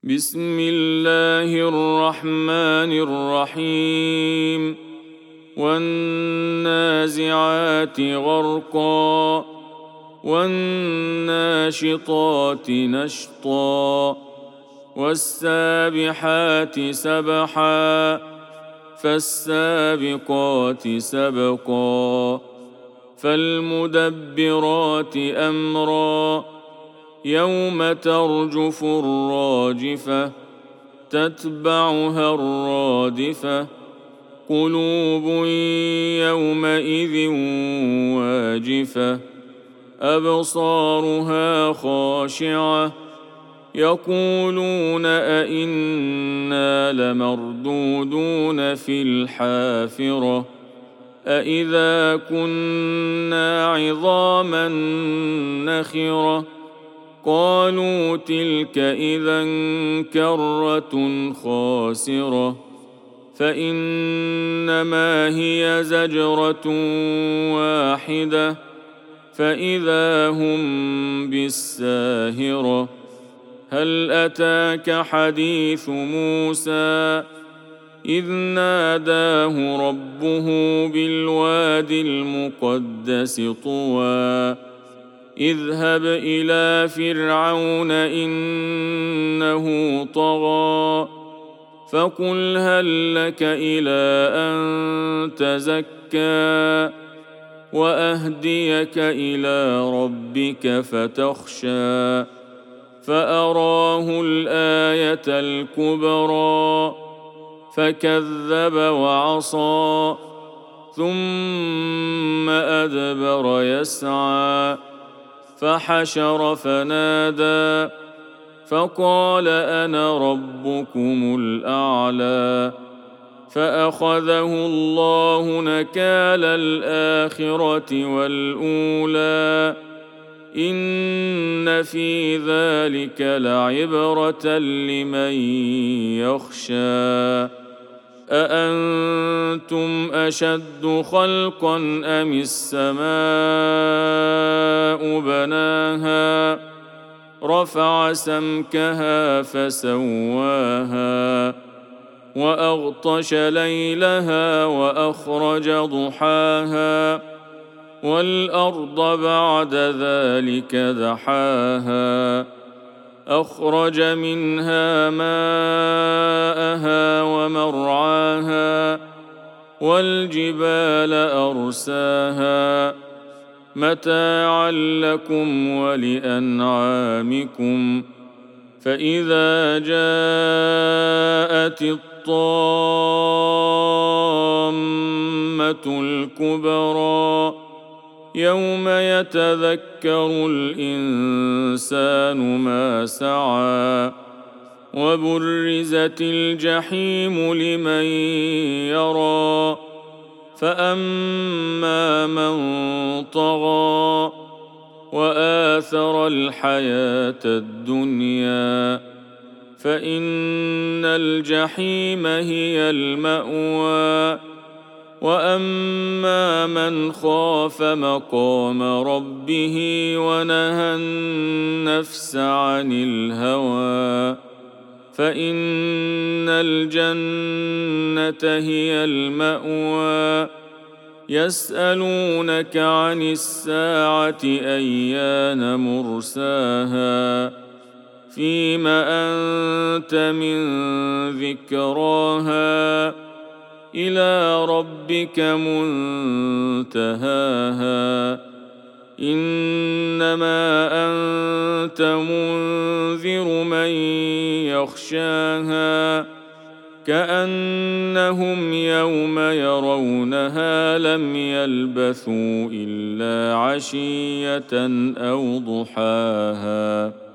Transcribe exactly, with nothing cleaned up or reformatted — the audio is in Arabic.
بسم الله الرحمن الرحيم والنازعات غرقا والناشطات نشطا والسابحات سبحا فالسابقات سبقا فالمدبرات أمرا يوم ترجف الراجفة تتبعها الرادفة قلوب يومئذ واجفة أبصارها خاشعة يقولون أئنا لمردودون في الحافرة أئذا كنا عظاما نخرة قالوا تلك إذا كرة خاسرة فإنما هي زجرة واحدة فإذا هم بالساهرة هل أتاك حديث موسى إذ ناداه ربه بالواد المقدس طوى اذهب إلى فرعون إنه طغى فقل هل لك إلى أن تزكى وأهديك إلى ربك فتخشى فأراه الآية الكبرى فكذب وعصى ثم أدبر يسعى فحشر فنادى فقال أنا ربكم الأعلى فأخذه الله نكال الآخرة والأولى إن في ذلك لعبرة لمن يخشى أأنتم أشد خلقا أم السماء بناها رفع سمكها فسواها وأغطش ليلها وأخرج ضحاها والأرض بعد ذلك دحاها أخرج منها ماءها ومرعاها والجبال أرساها متاعا لكم ولأنعامكم فإذا جاءت الطامة الكبرى يوم يتذكر الإنسان ما سعى وبرزت الجحيم لمن يرى فأما من طغى وآثر الحياة الدنيا فإن الجحيم هي المأوى وأما من خاف مقام ربه ونهى النفس عن الهوى فإن الجنة هي المأوى يسألونك عن الساعة أيان مرساها فيم أنت من ذكراها إلى ربك منتهاها إنما أنت منذر من يخشاها كأنهم يوم يرونها لم يلبثوا إلا عشية أو ضحاها.